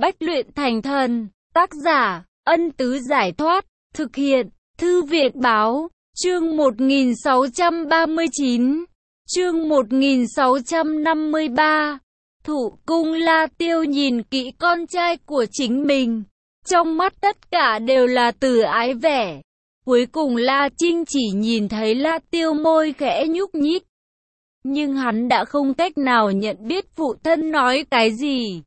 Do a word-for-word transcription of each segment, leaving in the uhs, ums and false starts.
Bách luyện thành thần. Tác giả, Ân Tứ Giải Thoát. Thực hiện, Thư viện Báo. Chương một nghìn sáu trăm ba mươi chín. Chương một nghìn sáu trăm năm mươi ba. Thụ cung La Tiêu nhìn kỹ con trai của chính mình. Trong mắt tất cả đều là từ ái vẻ. Cuối cùng La Trinh chỉ nhìn thấy La Tiêu môi khẽ nhúc nhích. Nhưng hắn đã không cách nào nhận biết phụ thân nói cái gì.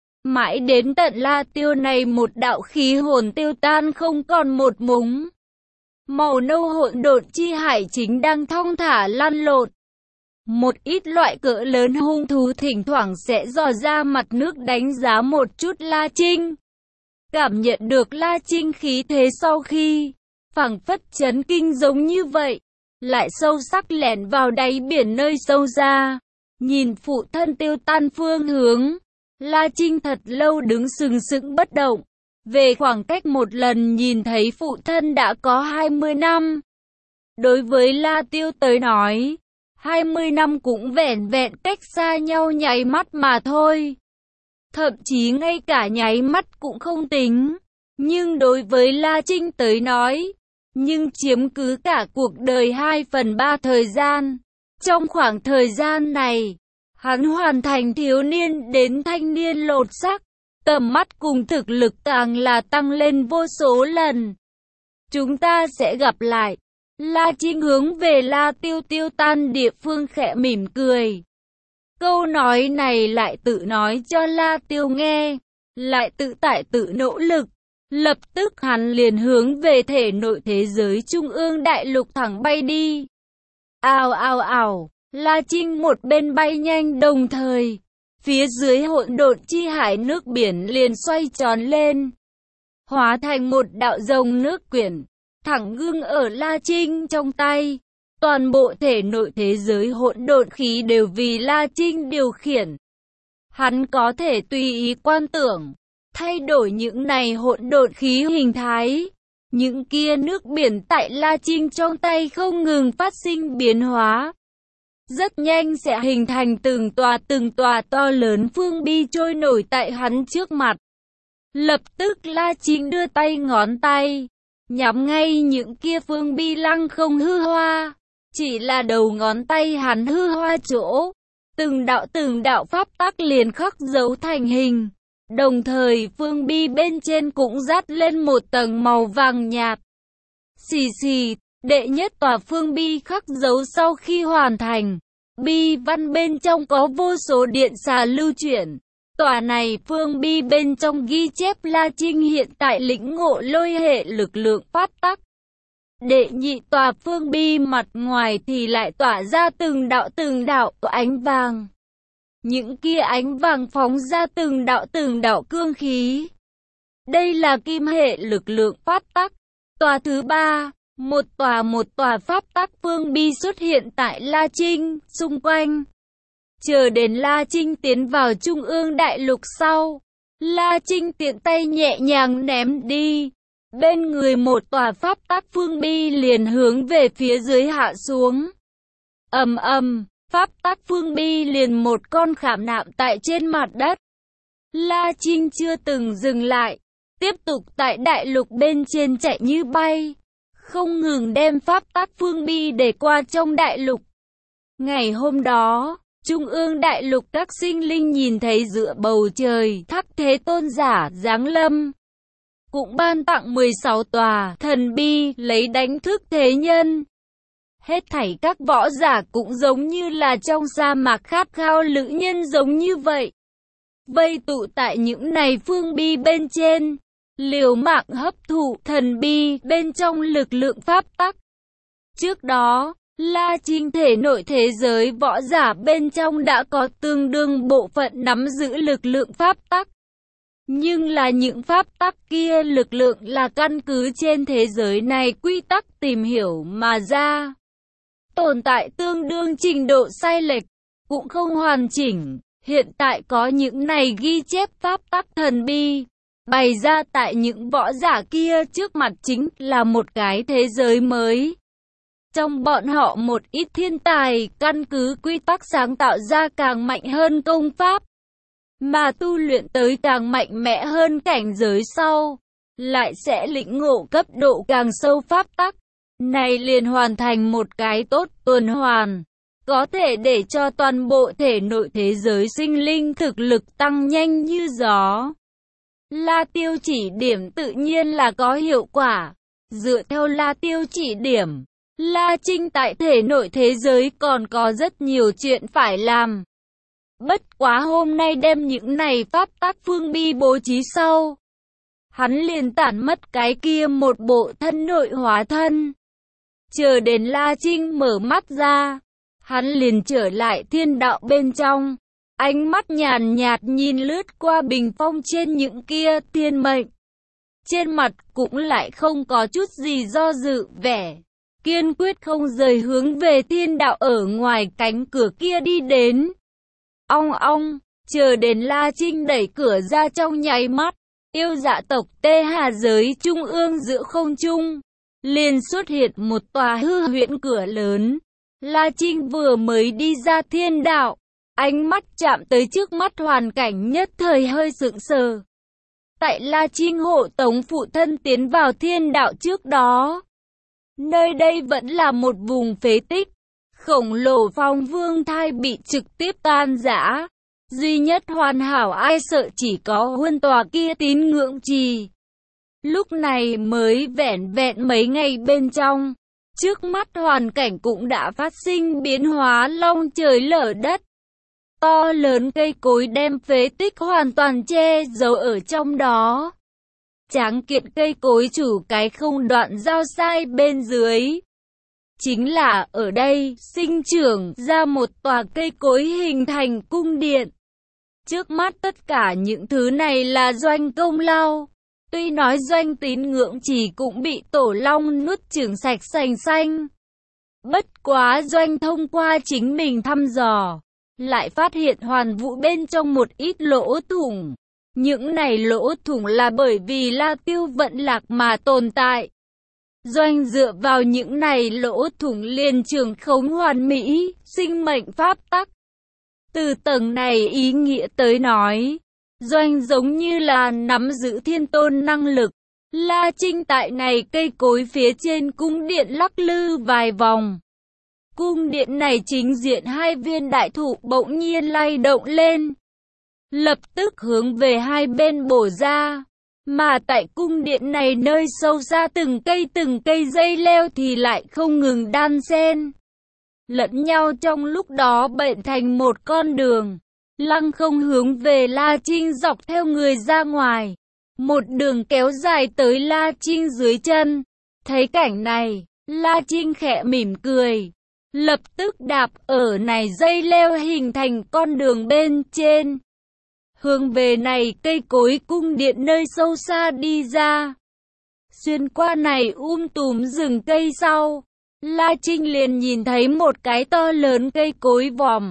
Mãi đến tận La Tiêu này một đạo khí hồn tiêu tan không còn một mống. Màu nâu hỗn độn chi hải chính đang thong thả lăn lộn. Một ít loại cỡ lớn hung thú thỉnh thoảng sẽ dò ra mặt nước đánh giá một chút La Trinh. Cảm nhận được La Trinh khí thế sau khi phảng phất chấn kinh giống như vậy, lại sâu sắc lẻn vào đáy biển nơi sâu ra. Nhìn phụ thân tiêu tan phương hướng, La Trinh thật lâu đứng sừng sững bất động. Về khoảng cách một lần nhìn thấy phụ thân đã có hai mươi năm. Đối với La Tiêu tới nói, hai mươi năm cũng vẻn vẹn cách xa nhau nháy mắt mà thôi. Thậm chí ngay cả nháy mắt cũng không tính. Nhưng đối với La Trinh tới nói, nhưng chiếm cứ cả cuộc đời hai phần ba thời gian. Trong khoảng thời gian này, hắn hoàn thành thiếu niên đến thanh niên lột xác. Tầm mắt cùng thực lực càng là tăng lên vô số lần. Chúng ta sẽ gặp lại. La Trinh hướng về La Tiêu tiêu tan địa phương khẽ mỉm cười. Câu nói này lại tự nói cho La Tiêu nghe, lại tự tại tự nỗ lực. Lập tức hắn liền hướng về thể nội thế giới trung ương đại lục thẳng bay đi. Ào ào ào, La Trinh một bên bay nhanh đồng thời. Phía dưới hỗn độn chi hải nước biển liền xoay tròn lên, hóa thành một đạo rồng nước quyển, thẳng gương ở La Trinh trong tay. Toàn bộ thể nội thế giới hỗn độn khí đều vì La Trinh điều khiển. Hắn có thể tùy ý quan tưởng, thay đổi những này hỗn độn khí hình thái. Những kia nước biển tại La Trinh trong tay không ngừng phát sinh biến hóa. Rất nhanh sẽ hình thành từng tòa từng tòa to lớn phương bi trôi nổi tại hắn trước mặt. Lập tức La Trinh đưa tay ngón tay, nhắm ngay những kia phương bi lăng không hư hoa. Chỉ là đầu ngón tay hắn hư hoa chỗ, từng đạo từng đạo pháp tắc liền khắc dấu thành hình. Đồng thời phương bi bên trên cũng dát lên một tầng màu vàng nhạt. Xì xì, đệ nhất tòa phương bi khắc dấu sau khi hoàn thành. Bi văn bên trong có vô số điện xà lưu chuyển. Tòa này phương bi bên trong ghi chép La Trinh hiện tại lĩnh ngộ lôi hệ lực lượng pháp tắc. Đệ nhị tòa phương bi mặt ngoài thì lại tỏa ra từng đạo từng đạo ánh vàng. Những kia ánh vàng phóng ra từng đạo từng đạo cương khí. Đây là kim hệ lực lượng pháp tắc. Tòa thứ ba, một tòa một tòa pháp tắc phương bi xuất hiện tại La Trinh xung quanh. Chờ đến La Trinh tiến vào trung ương đại lục sau, La Trinh tiện tay nhẹ nhàng ném đi. Bên người một tòa pháp tắc phương bi liền hướng về phía dưới hạ xuống. Ầm ầm, pháp tắc phương bi liền một con khảm nạm tại trên mặt đất. La Trinh chưa từng dừng lại, tiếp tục tại đại lục bên trên chạy như bay, không ngừng đem pháp tắc phương bi để qua trong đại lục. Ngày hôm đó, trung ương đại lục các sinh linh nhìn thấy giữa bầu trời Thắc Thế Tôn giả giáng lâm, cũng ban tặng mười sáu tòa thần bi lấy đánh thức thế nhân. Hết thảy các võ giả cũng giống như là trong sa mạc khát khao lữ nhân giống như vậy, vây tụ tại những này phương bi bên trên, liều mạng hấp thụ thần bi bên trong lực lượng pháp tắc. Trước đó, La Trinh thể nội thế giới võ giả bên trong đã có tương đương bộ phận nắm giữ lực lượng pháp tắc. Nhưng là những pháp tắc kia lực lượng là căn cứ trên thế giới này quy tắc tìm hiểu mà ra. Tồn tại tương đương trình độ sai lệch, cũng không hoàn chỉnh. Hiện tại có những này ghi chép pháp tắc thần bi, bày ra tại những võ giả kia trước mặt chính là một cái thế giới mới. Trong bọn họ một ít thiên tài căn cứ quy tắc sáng tạo ra càng mạnh hơn công pháp. mà tu luyện tới càng mạnh mẽ hơn cảnh giới sau, lại sẽ lĩnh ngộ cấp độ càng sâu pháp tắc. Này liền hoàn thành một cái tốt tuần hoàn, có thể để cho toàn bộ thể nội thế giới sinh linh thực lực tăng nhanh như gió. La tiêu chỉ điểm tự nhiên là có hiệu quả. Dựa theo La tiêu chỉ điểm, La Trinh tại thể nội thế giới còn có rất nhiều chuyện phải làm. Bất quá hôm nay đem những này pháp tắc phương bi bố trí sau, hắn liền tản mất cái kia một bộ thân nội hóa thân. Chờ đến La Trinh mở mắt ra, hắn liền trở lại thiên đạo bên trong. Ánh mắt nhàn nhạt nhìn lướt qua bình phong trên những kia thiên mệnh. Trên mặt cũng lại không có chút gì do dự, vẻ kiên quyết không rời hướng về thiên đạo ở ngoài cánh cửa kia đi đến. Ong ong, chờ đến La Trinh đẩy cửa ra trong nháy mắt, yêu dạ tộc Tê Hà giới trung ương giữa không trung, liền xuất hiện một tòa hư huyễn cửa lớn. La Trinh vừa mới đi ra thiên đạo, ánh mắt chạm tới trước mắt hoàn cảnh nhất thời hơi sững sờ. Tại La Trinh hộ tống phụ thân tiến vào thiên đạo trước đó, nơi đây vẫn là một vùng phế tích. Khổng lồ phong vương thai bị trực tiếp tan rã. Duy nhất hoàn hảo ai sợ chỉ có huân tòa kia tín ngưỡng trì. Lúc này mới vẻn vẹn mấy ngày bên trong, trước mắt hoàn cảnh cũng đã phát sinh biến hóa long trời lở đất. To lớn cây cối đem phế tích hoàn toàn che giấu ở trong đó. Tráng kiện cây cối chủ cái không đoạn giao sai bên dưới. Chính là ở đây sinh trưởng ra một tòa cây cối hình thành cung điện. Trước mắt tất cả những thứ này là Doanh công lao. Tuy nói Doanh tín ngưỡng chỉ cũng bị tổ long nuốt chửng sạch sành xanh. Bất quá Doanh thông qua chính mình thăm dò, lại phát hiện hoàn vũ bên trong một ít lỗ thủng. Những này lỗ thủng là bởi vì La Tiêu vận lạc mà tồn tại. Doanh dựa vào những này lỗ thủng liền trường khống hoàn mỹ, sinh mệnh pháp tắc. Từ tầng này ý nghĩa tới nói, Doanh giống như là nắm giữ thiên tôn năng lực. La Trinh tại này cây cối phía trên cung điện lắc lư vài vòng. Cung điện này chính diện hai viên đại thụ bỗng nhiên lay động lên, lập tức hướng về hai bên bổ ra. Mà tại cung điện này nơi sâu xa từng cây từng cây dây leo thì lại không ngừng đan xen lẫn nhau, trong lúc đó bệnh thành một con đường, lăng không hướng về La Trinh dọc theo người ra ngoài. Một đường kéo dài tới La Trinh dưới chân. Thấy cảnh này, La Trinh khẽ mỉm cười, lập tức đạp ở này dây leo hình thành con đường bên trên, hướng về này cây cối cung điện nơi sâu xa đi ra. Xuyên qua này um tùm rừng cây sau, La Trinh liền nhìn thấy một cái to lớn cây cối vòm.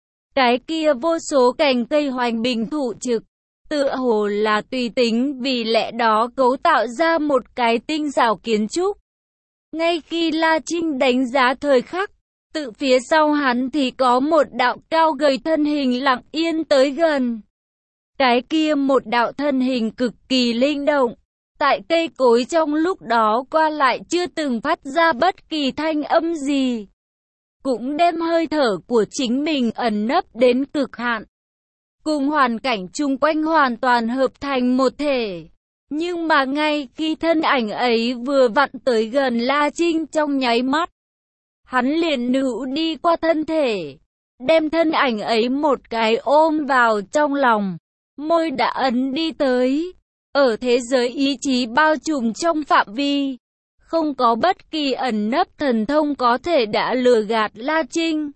Cái kia vô số cành cây hoành bình thụ trực, tựa hồ là tùy tính vì lẽ đó cấu tạo ra một cái tinh xảo kiến trúc. Ngay khi La Trinh đánh giá thời khắc, tự phía sau hắn thì có một đạo cao gầy thân hình lặng yên tới gần. Cái kia một đạo thân hình cực kỳ linh động, tại cây cối trong lúc đó qua lại chưa từng phát ra bất kỳ thanh âm gì, cũng đem hơi thở của chính mình ẩn nấp đến cực hạn, cùng hoàn cảnh chung quanh hoàn toàn hợp thành một thể. Nhưng mà ngay khi thân ảnh ấy vừa vặn tới gần La Trinh trong nháy mắt, hắn liền nữu đi qua thân thể, đem thân ảnh ấy một cái ôm vào trong lòng, môi đã ấn đi tới. Ở thế giới ý chí bao trùm trong phạm vi, không có bất kỳ ẩn nấp thần thông có thể đã lừa gạt La Trinh.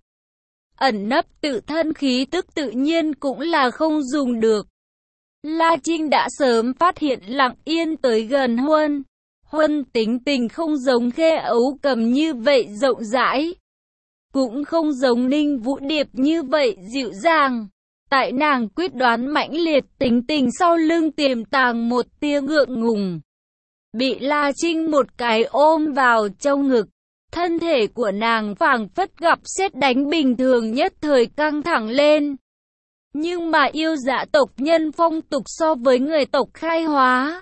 Ẩn nấp tự thân khí tức tự nhiên cũng là không dùng được. La Trinh đã sớm phát hiện lặng yên tới gần Huân. Huân tính tình không giống Khê Ấu Cầm như vậy rộng rãi, cũng không giống Ninh Vũ Điệp như vậy dịu dàng. Tại nàng quyết đoán mãnh liệt tính tình sau lưng tiềm tàng một tia ngượng ngùng. Bị La Trinh một cái ôm vào trong ngực, thân thể của nàng phảng phất gặp sét đánh bình thường nhất thời căng thẳng lên. Nhưng mà yêu dạ tộc nhân phong tục so với người tộc khai hóa.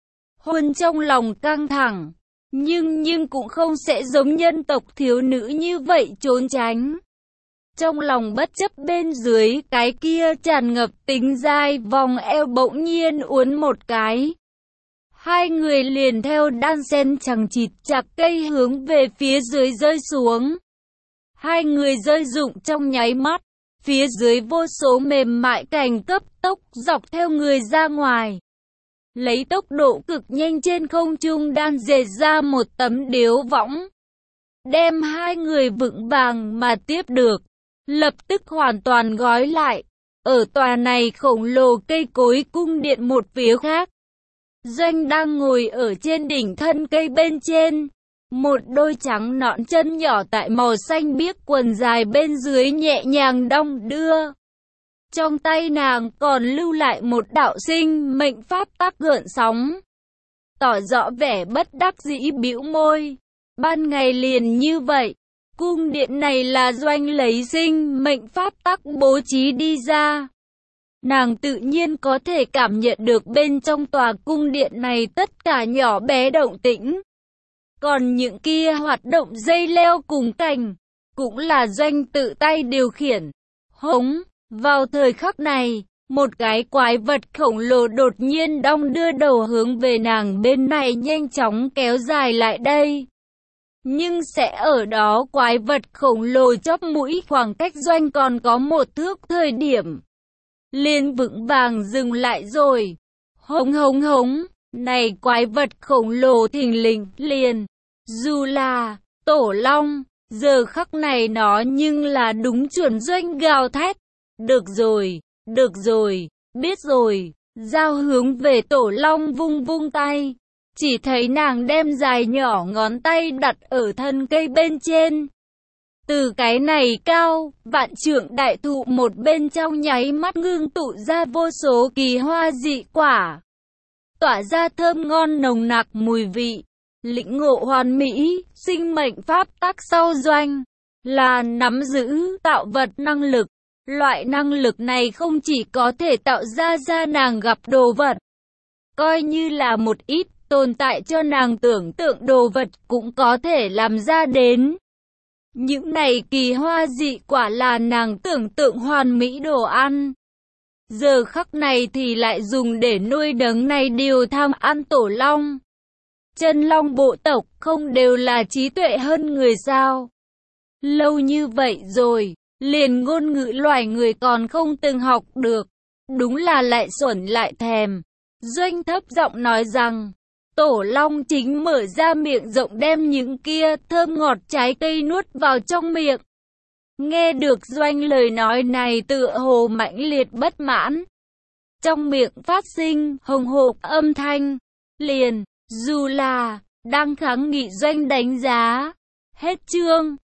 Huân trong lòng căng thẳng, nhưng nhưng cũng không sẽ giống nhân tộc thiếu nữ như vậy trốn tránh. Trong lòng bất chấp bên dưới cái kia tràn ngập tính dai vòng eo bỗng nhiên uốn một cái. Hai người liền theo đan sen chằng chịt chặt cây hướng về phía dưới rơi xuống. Hai người rơi rụng trong nháy mắt, phía dưới vô số mềm mại cành cấp tốc dọc theo người ra ngoài. Lấy tốc độ cực nhanh trên không trung đan dệt ra một tấm điếu võng. Đem hai người vững vàng mà tiếp được. Lập tức hoàn toàn gói lại. Ở tòa này khổng lồ cây cối cung điện một phía khác. Doanh đang ngồi ở trên đỉnh thân cây bên trên. Một đôi trắng nõn chân nhỏ tại màu xanh biếc quần dài bên dưới nhẹ nhàng đong đưa. Trong tay nàng còn lưu lại một đạo sinh mệnh pháp tắc gợn sóng. Tỏ rõ vẻ bất đắc dĩ bĩu môi. Ban ngày liền như vậy. Cung điện này là Doanh lấy sinh mệnh pháp tắc bố trí đi ra. Nàng tự nhiên có thể cảm nhận được bên trong tòa cung điện này tất cả nhỏ bé động tĩnh. Còn những kia hoạt động dây leo cùng cành, cũng là Doanh tự tay điều khiển. Hống, vào thời khắc này, một cái quái vật khổng lồ đột nhiên đong đưa đầu hướng về nàng bên này nhanh chóng kéo dài lại đây. Nhưng sẽ ở đó quái vật khổng lồ chóp mũi khoảng cách Doanh còn có một thước thời điểm. Liền vững vàng dừng lại rồi. Hống hống hống, này quái vật khổng lồ thình lình liền. Dù là Tổ Long, giờ khắc này nó nhưng là đúng chuẩn Doanh gào thét. Được rồi, được rồi, biết rồi. Giao hướng về Tổ Long vung vung tay. Chỉ thấy nàng đem dài nhỏ ngón tay đặt ở thân cây bên trên. Từ cái này cao, vạn trượng đại thụ một bên trong nháy mắt ngưng tụ ra vô số kỳ hoa dị quả. Tỏa ra thơm ngon nồng nặc mùi vị, lĩnh ngộ hoàn mỹ, sinh mệnh pháp tắc sau Doanh. Là nắm giữ tạo vật năng lực. Loại năng lực này không chỉ có thể tạo ra ra nàng gặp đồ vật. Coi như là một ít tồn tại cho nàng tưởng tượng đồ vật cũng có thể làm ra đến. Những này kỳ hoa dị quả là nàng tưởng tượng hoàn mỹ đồ ăn. Giờ khắc này thì lại dùng để nuôi nấng này điều tham ăn Tổ Long. Chân Long bộ tộc không đều là trí tuệ hơn người sao? Lâu như vậy rồi, liền ngôn ngữ loài người còn không từng học được. Đúng là lại xuẩn lại thèm. Doanh thấp giọng nói rằng, Tổ Long chính mở ra miệng rộng đem những kia thơm ngọt trái cây nuốt vào trong miệng. Nghe được Doanh lời nói này tựa hồ mãnh liệt bất mãn. Trong miệng phát sinh hồng hộc âm thanh. Liền, dù là, đang kháng nghị Doanh đánh giá. Hết chương.